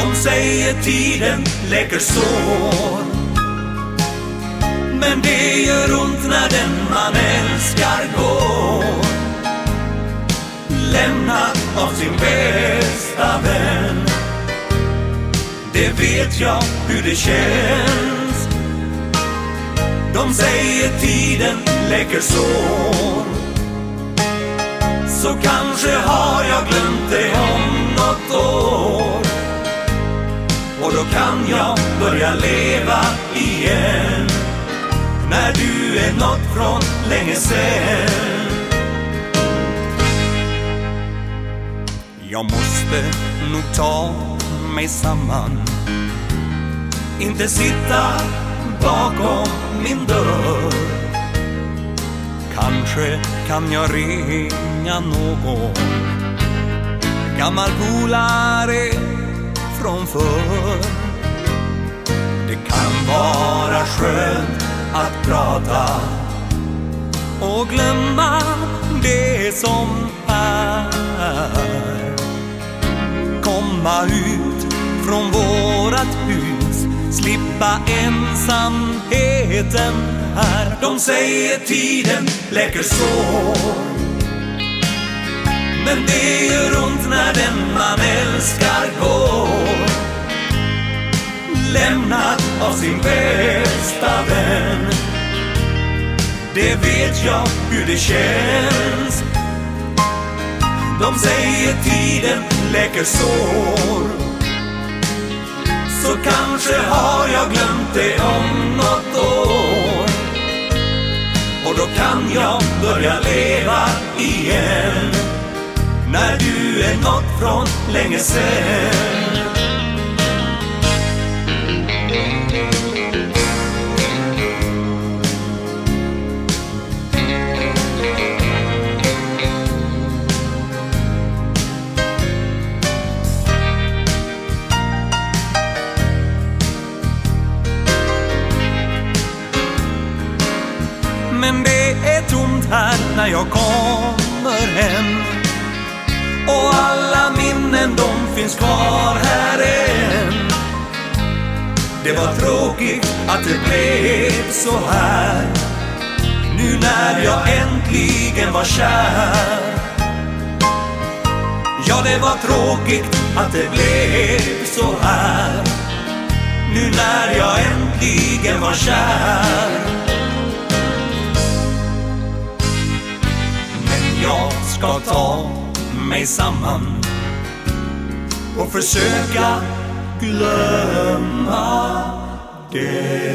De säger tiden läker sår, men det gör ont när den man älskar går, lämnad av sin bästa vän. Det vet jag hur det känns. De säger tiden läker sår, så kanske har jag glömt det om något år, och då kan jag börja leva igen, när du är något från länge sen. Jag måste nog ta mig samman, inte sitta bakom min dörr. Kanske kan jag ringa någon gammal polare från förr. Det kan vara skönt att prata och glömma det som är. Komma ut från vårat hus, slippa ensamheten här. De säger tiden läker sår, men det gör ont när den man älskar går, lämnad av sin bästa vän. Det vet jag hur det känns. De säger tiden läker sår, så kanske har jag glömt det om något år, och då kan jag börja leva igen, när du är något från länge sen. Men det är tomt här när jag kommer hem, och alla minnen de finns kvar här än. Det var tråkigt att det blev så här, nu när jag äntligen var kär. Ja, det var tråkigt att det blev så här, nu när jag äntligen var kär. Jag ska ta mig samman och försöka glömma det.